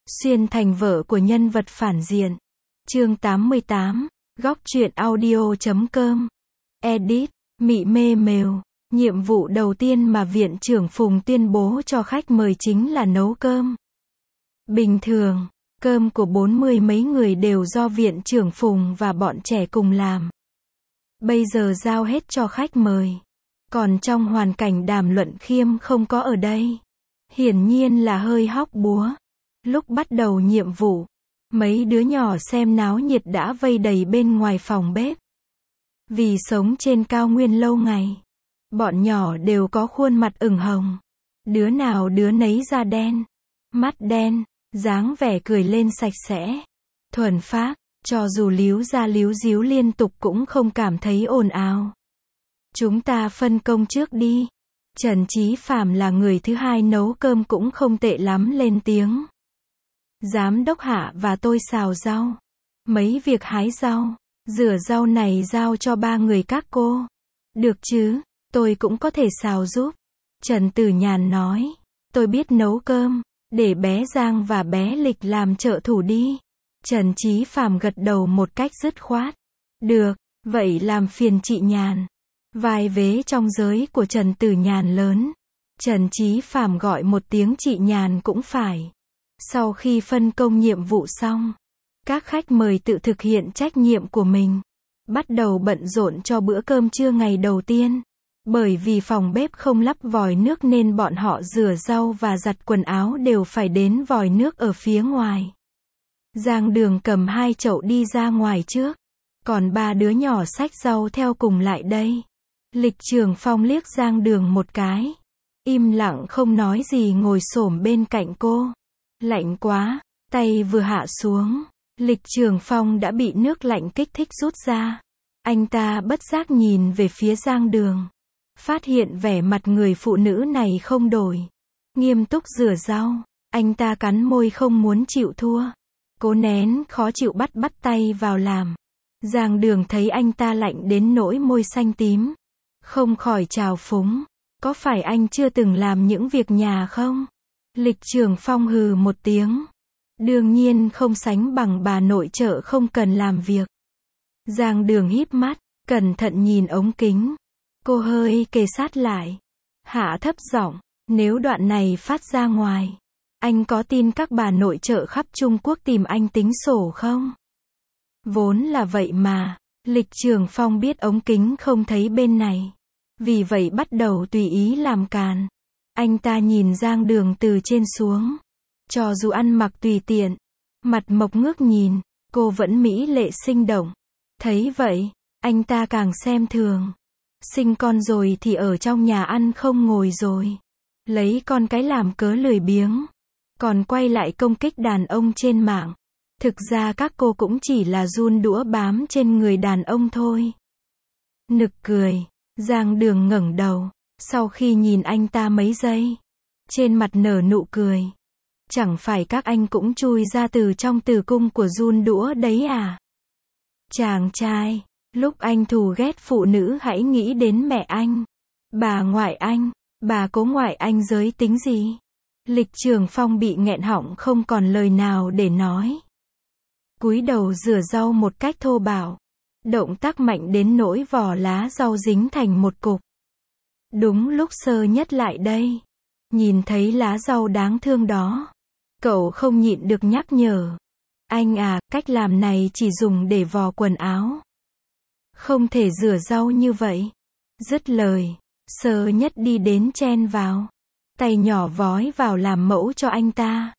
Xuyên thành vợ của nhân vật phản diện. Chương 88, góc truyện audio.com. Edit, Mị Mê Mèo. Nhiệm vụ đầu tiên mà viện trưởng Phùng tuyên bố cho khách mời chính là nấu cơm. Bình thường, cơm của 40 mấy người đều do viện trưởng Phùng và bọn trẻ cùng làm. Bây giờ giao hết cho khách mời. Còn trong hoàn cảnh Đàm Luận Khiêm không có ở đây, hiển nhiên là hơi hóc búa. Lúc bắt đầu nhiệm vụ, mấy đứa nhỏ xem náo nhiệt đã vây đầy bên ngoài phòng bếp. Vì sống trên cao nguyên lâu ngày, bọn nhỏ đều có khuôn mặt ửng hồng. Đứa nào đứa nấy da đen, mắt đen, dáng vẻ cười lên sạch sẽ, thuần phác, cho dù líu ra líu díu liên tục cũng không cảm thấy ồn ào. Chúng ta phân công trước đi. Trần Chí Phạm là người thứ hai nấu cơm cũng không tệ lắm lên tiếng. Giám đốc Hạ và tôi xào rau. Mấy việc hái rau, rửa rau này giao cho 3 người các cô. Được chứ, tôi cũng có thể xào giúp. Trần Tử Nhàn nói. Tôi biết nấu cơm, để bé Giang và bé Lịch làm trợ thủ đi. Trần Chí Phạm gật đầu một cách dứt khoát. Được, vậy làm phiền chị Nhàn. Vai vế trong giới của Trần Tử Nhàn lớn. Trần Chí Phạm gọi một tiếng chị Nhàn cũng phải. Sau khi phân công nhiệm vụ xong, các khách mời tự thực hiện trách nhiệm của mình. Bắt đầu bận rộn cho bữa cơm trưa ngày đầu tiên. Bởi vì phòng bếp không lắp vòi nước nên bọn họ rửa rau và giặt quần áo đều phải đến vòi nước ở phía ngoài. Giang Đường cầm 2 chậu đi ra ngoài trước. Còn 3 đứa nhỏ xách rau theo cùng lại đây. Lịch Trường Phong liếc Giang Đường một cái. Im lặng không nói gì ngồi xổm bên cạnh cô. Lạnh quá, tay vừa hạ xuống. Lịch Trường Phong đã bị nước lạnh kích thích rút ra. Anh ta bất giác nhìn về phía Giang Đường. Phát hiện vẻ mặt người phụ nữ này không đổi. Nghiêm túc rửa rau. Anh ta cắn môi không muốn chịu thua. Cố nén khó chịu bắt tay vào làm. Giang Đường thấy anh ta lạnh đến nỗi môi xanh tím. Không khỏi trào phúng. Có phải anh chưa từng làm những việc nhà không? Lịch Trường Phong hừ một tiếng. Đương nhiên không sánh bằng bà nội trợ không cần làm việc. Giang Đường híp mắt, cẩn thận nhìn ống kính. Cô hơi kề sát lại. Hạ thấp giọng, nếu đoạn này phát ra ngoài, anh có tin các bà nội trợ khắp Trung Quốc tìm anh tính sổ không? Vốn là vậy mà. Lịch Trường Phong biết ống kính không thấy bên này. Vì vậy bắt đầu tùy ý làm càn. Anh ta nhìn Giang Đường từ trên xuống. Cho dù ăn mặc tùy tiện, mặt mộc ngước nhìn, cô vẫn mỹ lệ sinh động. Thấy vậy, anh ta càng xem thường. Sinh con rồi thì ở trong nhà ăn không ngồi rồi. Lấy con cái làm cớ lười biếng. Còn quay lại công kích đàn ông trên mạng. Thực ra các cô cũng chỉ là giun đũa bám trên người đàn ông thôi. Nực cười. Giang Đường ngẩng đầu. Sau khi nhìn anh ta mấy giây, trên mặt nở nụ cười. Chẳng phải các anh cũng chui ra từ trong tử cung của giun đũa đấy à? Chàng trai, lúc anh thù ghét phụ nữ hãy nghĩ đến mẹ anh, bà ngoại anh, bà cố ngoại anh giới tính gì? Lịch Trường Phong bị nghẹn họng không còn lời nào để nói. Cúi đầu rửa rau một cách thô bạo. Động tác mạnh đến nỗi vỏ lá rau dính thành một cục. Đúng lúc Sơ Nhất lại đây, nhìn thấy lá rau đáng thương đó, cậu không nhịn được nhắc nhở. Anh à, cách làm này chỉ dùng để vò quần áo. Không thể rửa rau như vậy. Dứt lời, Sơ Nhất đi đến chen vào. Tay nhỏ vói vào làm mẫu cho anh ta.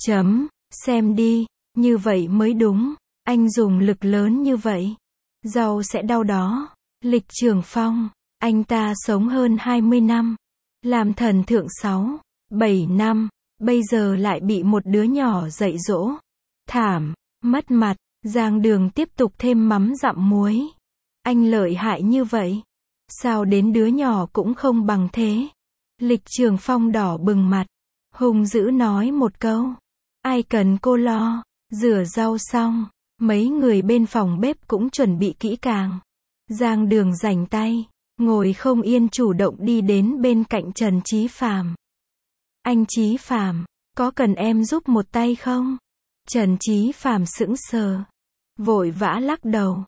Xem đi, như vậy mới đúng. Anh dùng lực lớn như vậy, rau sẽ đau đó. Lịch Trường Phong, anh ta sống hơn 20 năm. Làm thần thượng 6, 7 năm. Bây giờ lại bị một đứa nhỏ dạy dỗ. Thảm, mất mặt. Giang Đường tiếp tục thêm mắm dặm muối. Anh lợi hại như vậy. Sao đến đứa nhỏ cũng không bằng thế? Lịch Trường Phong đỏ bừng mặt. Hung dữ nói một câu. Ai cần cô lo. Rửa rau xong, mấy người bên phòng bếp cũng chuẩn bị kỹ càng. Giang Đường rảnh tay, ngồi không yên chủ động đi đến bên cạnh Trần Chí Phạm. Anh Chí Phạm, Có cần em giúp một tay không? Trần Chí Phàm sững sờ, vội vã lắc đầu.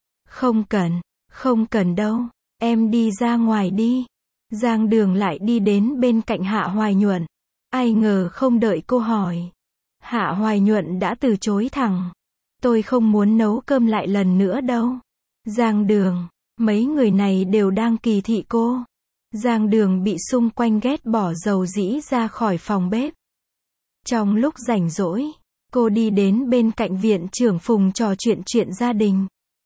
Không cần đâu, em đi ra ngoài đi. Giang Đường lại đi đến bên cạnh Hạ Hoài Nhuận. Ai ngờ không đợi cô hỏi, Hạ Hoài Nhuận đã từ chối thẳng. Tôi không muốn nấu cơm lại lần nữa đâu. Giang Đường, mấy người này đều đang kỳ thị cô. Giang Đường bị xung quanh ghét bỏ dầu dĩ ra khỏi phòng bếp. Trong lúc rảnh rỗi, cô đi đến bên cạnh viện trưởng Phùng trò chuyện gia đình.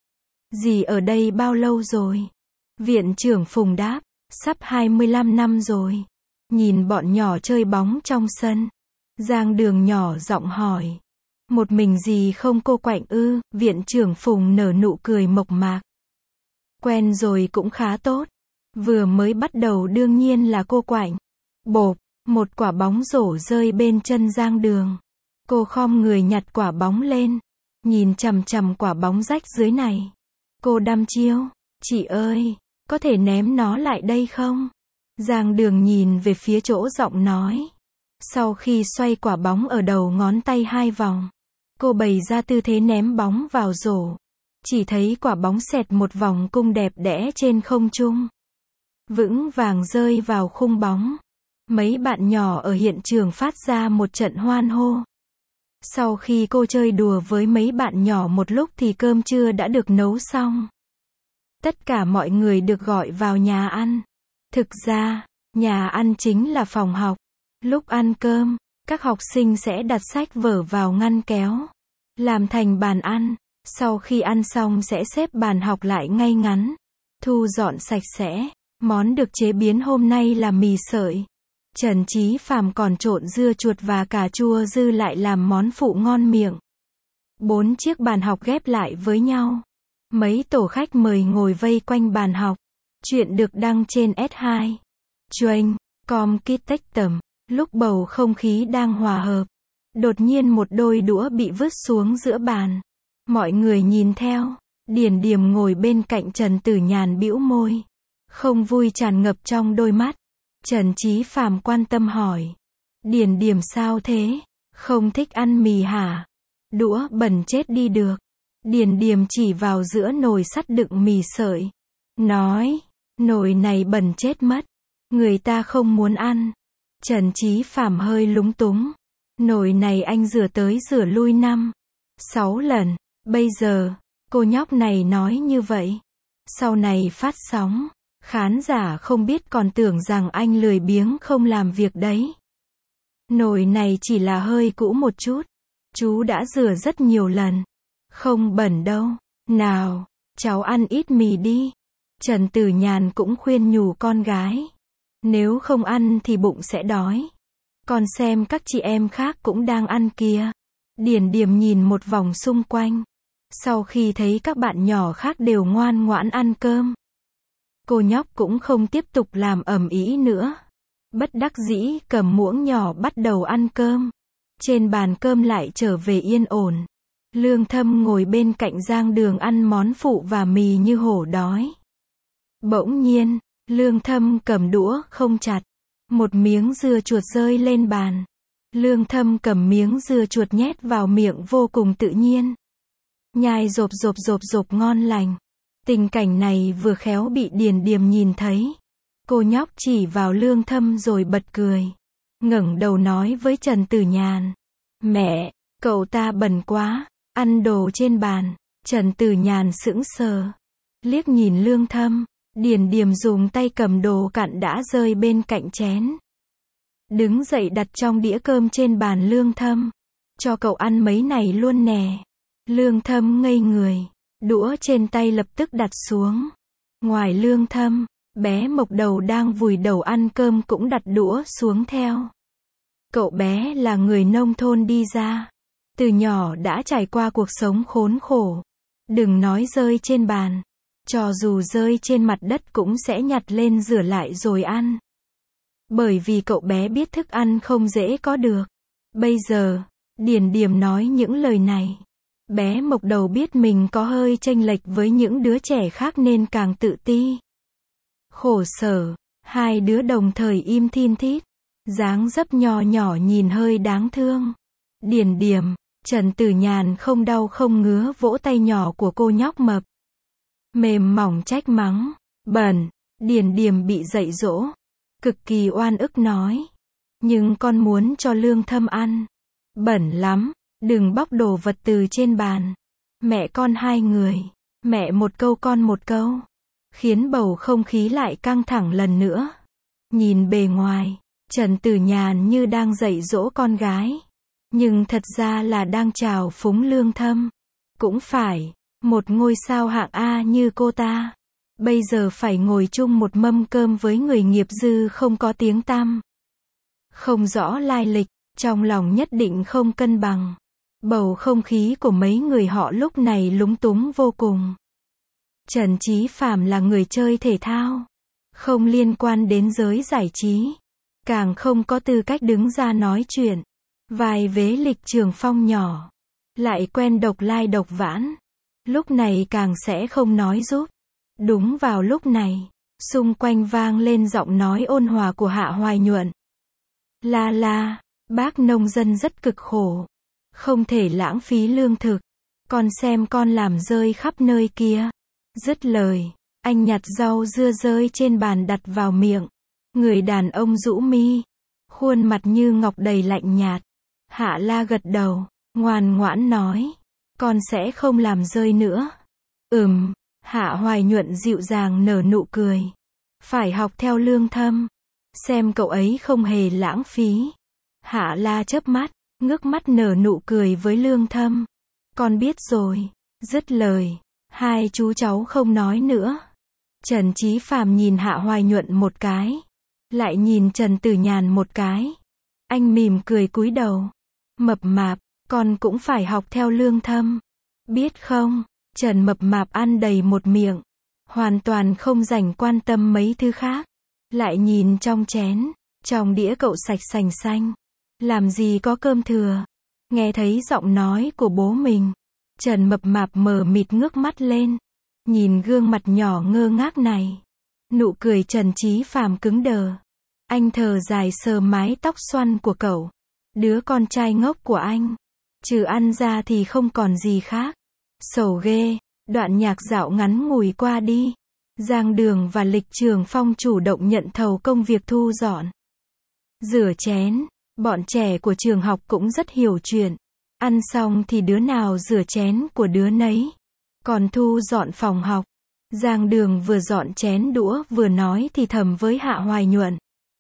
Dì ở đây bao lâu rồi? Viện trưởng Phùng đáp, sắp 25 năm rồi. Nhìn bọn nhỏ chơi bóng trong sân, Giang Đường nhỏ giọng hỏi. Một mình dì không cô quạnh ư? Viện trưởng Phùng nở nụ cười mộc mạc. Quen rồi cũng khá tốt. Vừa mới bắt đầu đương nhiên là cô quạnh. Bộp, một quả bóng rổ rơi bên chân Giang Đường. Cô khom người nhặt quả bóng lên, nhìn chằm chằm quả bóng rách dưới này. Cô đăm chiêu, chị ơi, có thể ném nó lại đây không? Giang Đường nhìn về phía chỗ giọng nói. Sau khi xoay quả bóng ở đầu ngón tay 2 vòng, cô bày ra tư thế ném bóng vào rổ. Chỉ thấy quả bóng xẹt một vòng cung đẹp đẽ trên không trung, vững vàng rơi vào khung bóng. Mấy bạn nhỏ ở hiện trường phát ra một trận hoan hô. Sau khi cô chơi đùa với mấy bạn nhỏ một lúc thì cơm trưa đã được nấu xong. Tất cả mọi người được gọi vào nhà ăn. Thực ra, nhà ăn chính là phòng học. Lúc ăn cơm, các học sinh sẽ đặt sách vở vào ngăn kéo, làm thành bàn ăn. Sau khi ăn xong sẽ xếp bàn học lại ngay ngắn, thu dọn sạch sẽ. Món được chế biến hôm nay là mì sợi. Trần Chí Phàm còn trộn dưa chuột và cà chua dư lại làm món phụ ngon miệng. 4 chiếc bàn học ghép lại với nhau. Mấy tổ khách mời ngồi vây quanh bàn học. Chuyện được đăng trên S2. Train, Com-Kitectum. Lúc bầu không khí đang hòa hợp, đột nhiên một đôi đũa bị vứt xuống giữa bàn. Mọi người nhìn theo. Điền Điềm ngồi bên cạnh Trần Tử Nhàn bĩu môi. Không vui tràn ngập trong đôi mắt. Trần Chí Phàm quan tâm hỏi. Điền Điềm sao thế? Không thích ăn mì hả? Đũa bẩn chết đi được. Điền Điềm chỉ vào giữa nồi sắt đựng mì sợi. Nói, nồi này bẩn chết mất. Người ta không muốn ăn. Trần Chí Phàm hơi lúng túng. Nồi này anh rửa tới rửa lui 5-6 lần. Bây giờ, cô nhóc này nói như vậy. Sau này phát sóng, khán giả không biết còn tưởng rằng anh lười biếng không làm việc đấy. Nồi này chỉ là hơi cũ một chút. Chú đã rửa rất nhiều lần. Không bẩn đâu. Nào, cháu ăn ít mì đi. Trần Tử Nhàn cũng khuyên nhủ con gái. Nếu không ăn thì bụng sẽ đói. Còn xem các chị em khác cũng đang ăn kìa. Điền Điềm nhìn một vòng xung quanh. Sau khi thấy các bạn nhỏ khác đều ngoan ngoãn ăn cơm, cô nhóc cũng không tiếp tục làm ầm ĩ nữa. Bất đắc dĩ cầm muỗng nhỏ bắt đầu ăn cơm. Trên bàn cơm lại trở về yên ổn. Lương Thâm ngồi bên cạnh Giang Đường ăn món phụ và mì như hổ đói. Bỗng nhiên, Lương Thâm cầm đũa không chặt. Một miếng dưa chuột rơi lên bàn. Lương Thâm cầm miếng dưa chuột nhét vào miệng vô cùng tự nhiên. Nhai rộp rộp ngon lành. Tình cảnh này vừa khéo bị Điền Điềm nhìn thấy. Cô nhóc chỉ vào Lương Thâm rồi bật cười. Ngẩng đầu nói với Trần Tử Nhàn. Mẹ, cậu ta bẩn quá, ăn đồ trên bàn. Trần Tử Nhàn sững sờ. Liếc nhìn Lương Thâm. Điền Điềm dùng tay cầm đồ cặn đã rơi bên cạnh chén. Đứng dậy đặt trong đĩa cơm trên bàn Lương Thâm. Cho cậu ăn mấy này luôn nè. Lương Thâm ngây người. Đũa trên tay lập tức đặt xuống. Ngoài Lương Thâm, bé Mộc Đầu đang vùi đầu ăn cơm cũng đặt đũa xuống theo. Cậu bé là người nông thôn đi ra. Từ nhỏ đã trải qua cuộc sống khốn khổ. Đừng nói rơi trên bàn. Cho dù rơi trên mặt đất cũng sẽ nhặt lên rửa lại rồi ăn. Bởi vì cậu bé biết thức ăn không dễ có được. Bây giờ, Điền Điềm nói những lời này. Bé Mộc Đầu biết mình có hơi chênh lệch với những đứa trẻ khác nên càng tự ti. Khổ sở, hai đứa đồng thời im thin thít. Dáng dấp nho nhỏ nhìn hơi đáng thương. Điền Điềm, Trần Tử Nhàn không đau không ngứa vỗ tay nhỏ của cô nhóc mập. Mềm mỏng trách mắng, bẩn, Điền Điềm bị dạy dỗ. Cực kỳ oan ức nói. Nhưng con muốn cho Lương Thâm ăn. Bẩn lắm, đừng bóc đồ vật từ trên bàn. Mẹ con hai người, mẹ một câu con một câu. Khiến bầu không khí lại căng thẳng lần nữa. Nhìn bề ngoài, Trần Tử Nhàn như đang dạy dỗ con gái. Nhưng thật ra là đang trào phúng Lương Thâm. Cũng phải, một ngôi sao hạng A như cô ta. Bây giờ phải ngồi chung một mâm cơm với người nghiệp dư không có tiếng tăm. Không rõ lai lịch, trong lòng nhất định không cân bằng. Bầu không khí của mấy người họ lúc này lúng túng vô cùng. Trần Chí Phàm là người chơi thể thao. Không liên quan đến giới giải trí. Càng không có tư cách đứng ra nói chuyện. Vài vế lịch Trường Phong nhỏ. Lại quen độc lai độc vãn. Lúc này càng sẽ không nói giúp. Đúng vào lúc này, xung quanh vang lên giọng nói ôn hòa của Hạ Hoài Nhuận. La la, bác nông dân rất cực khổ. Không thể lãng phí lương thực. Con xem con làm rơi khắp nơi kia. Dứt lời, anh nhặt rau dưa rơi trên bàn đặt vào miệng. Người đàn ông rũ mi. Khuôn mặt như ngọc đầy lạnh nhạt. Hạ la gật đầu, ngoan ngoãn nói. Con sẽ không làm rơi nữa. Hạ Hoài Nhuận dịu dàng nở nụ cười. Phải học theo Lương Thâm. Xem cậu ấy không hề lãng phí. Hạ la chớp mắt, ngước mắt nở nụ cười với Lương Thâm. Con biết rồi. Dứt lời, hai chú cháu không nói nữa. Trần Chí Phàm nhìn Hạ Hoài Nhuận một cái. Lại nhìn Trần Tử Nhàn một cái. Anh mỉm cười cúi đầu. Mập mạp, con cũng phải học theo Lương Thâm. Biết không? Trần Mập Mạp ăn đầy một miệng. Hoàn toàn không dành quan tâm mấy thứ khác. Lại nhìn trong chén. Trong đĩa cậu sạch sành xanh. Làm gì có cơm thừa. Nghe thấy giọng nói của bố mình. Trần Mập Mạp mờ mịt ngước mắt lên. Nhìn gương mặt nhỏ ngơ ngác này. Nụ cười Trần Chí Phàm cứng đờ. Anh thở dài sờ mái tóc xoăn của cậu. Đứa con trai ngốc của anh. Trừ ăn ra thì không còn gì khác. Sầu ghê, đoạn nhạc dạo ngắn ngủi qua đi. Giang Đường và Lịch Trường Phong chủ động nhận thầu công việc thu dọn. Rửa chén, bọn trẻ của trường học cũng rất hiểu chuyện. Ăn xong thì đứa nào rửa chén của đứa nấy. Còn thu dọn phòng học. Giang Đường vừa dọn chén đũa vừa nói thì thầm với Hạ Hoài Nhuận.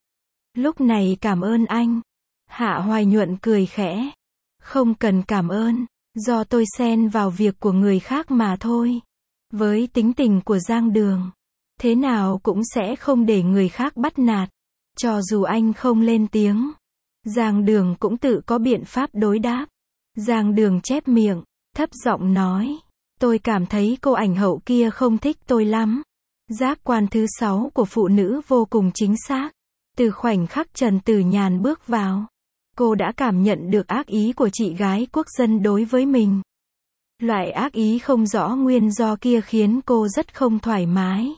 Lúc này cảm ơn anh. Hạ Hoài Nhuận cười khẽ. Không cần cảm ơn. Do tôi xen vào việc của người khác mà thôi. Với tính tình của Giang Đường, thế nào cũng sẽ không để người khác bắt nạt. Cho dù anh không lên tiếng, Giang Đường cũng tự có biện pháp đối đáp. Giang Đường chép miệng, thấp giọng nói. Tôi cảm thấy cô ảnh hậu kia không thích tôi lắm. Giác quan thứ 6 của phụ nữ vô cùng chính xác. Từ khoảnh khắc Trần Tử Nhàn bước vào, cô đã cảm nhận được ác ý của chị gái quốc dân đối với mình. Loại ác ý không rõ nguyên do kia khiến cô rất không thoải mái.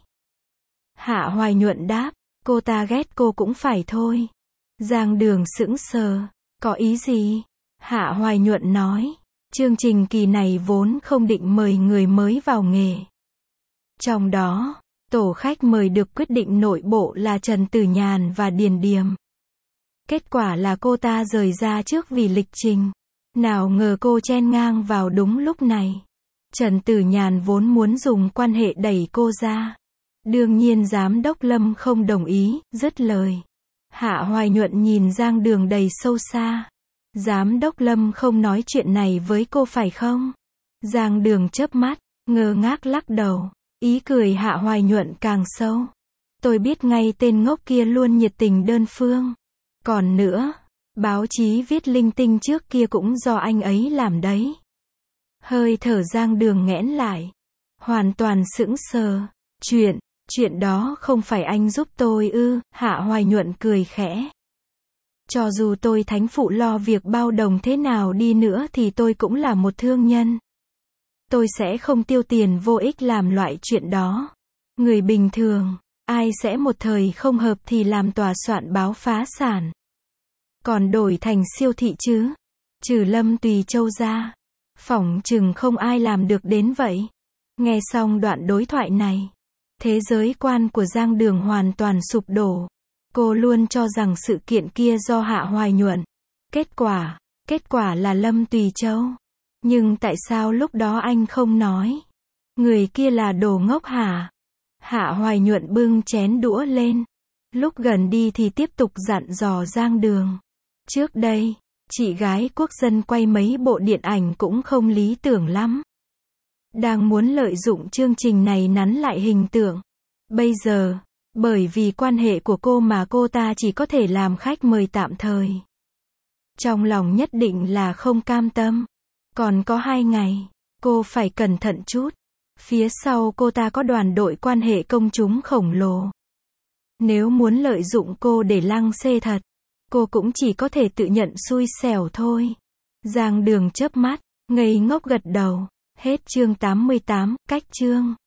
Hạ Hoài Nhuận đáp, cô ta ghét cô cũng phải thôi. Giang Đường sững sờ, có ý gì? Hạ Hoài Nhuận nói, chương trình kỳ này vốn không định mời người mới vào nghề. Trong đó, tổ khách mời được quyết định nội bộ là Trần Tử Nhàn và Điền Điềm. Kết quả là cô ta rời ra trước vì lịch trình. Nào ngờ cô chen ngang vào đúng lúc này. Trần Tử Nhàn vốn muốn dùng quan hệ đẩy cô ra. Đương nhiên giám đốc Lâm không đồng ý, dứt lời. Hạ Hoài Nhuận nhìn Giang Đường đầy sâu xa. Giám đốc Lâm không nói chuyện này với cô phải không? Giang Đường chớp mắt, ngơ ngác lắc đầu. Ý cười Hạ Hoài Nhuận càng sâu. Tôi biết ngay tên ngốc kia luôn nhiệt tình đơn phương. Còn nữa, báo chí viết linh tinh trước kia cũng do anh ấy làm đấy. Hơi thở Giang Đường nghẽn lại. Hoàn toàn sững sờ. Chuyện đó không phải anh giúp tôi ư? Hạ Hoài Nhuận cười khẽ. Cho dù tôi thánh phụ lo việc bao đồng thế nào đi nữa thì tôi cũng là một thương nhân. Tôi sẽ không tiêu tiền vô ích làm loại chuyện đó. Người bình thường, ai sẽ một thời không hợp thì làm tòa soạn báo phá sản. còn đổi thành siêu thị chứ. Trừ Lâm Tùy Châu ra, phỏng chừng không ai làm được đến vậy. Nghe xong đoạn đối thoại này, thế giới quan của Giang Đường hoàn toàn sụp đổ. Cô luôn cho rằng sự kiện kia do Hạ Hoài Nhuận. Kết quả là Lâm Tùy Châu. Nhưng tại sao lúc đó anh không nói? Người kia là đồ ngốc hả? Hạ Hoài Nhuận bưng chén đũa lên. Lúc gần đi thì tiếp tục dặn dò Giang Đường. Trước đây, chị gái quốc dân quay mấy bộ điện ảnh cũng không lý tưởng lắm. Đang muốn lợi dụng chương trình này nắn lại hình tượng. Bây giờ, bởi vì quan hệ của cô mà cô ta chỉ có thể làm khách mời tạm thời. Trong lòng nhất định là không cam tâm. Còn có 2 ngày, cô phải cẩn thận chút. Phía sau cô ta có đoàn đội quan hệ công chúng khổng lồ. Nếu muốn lợi dụng cô để lăng xê thật, cô cũng chỉ có thể tự nhận xui xẻo thôi. Giang Đường chớp mắt, ngây ngốc gật đầu. Hết chương 88, cách chương.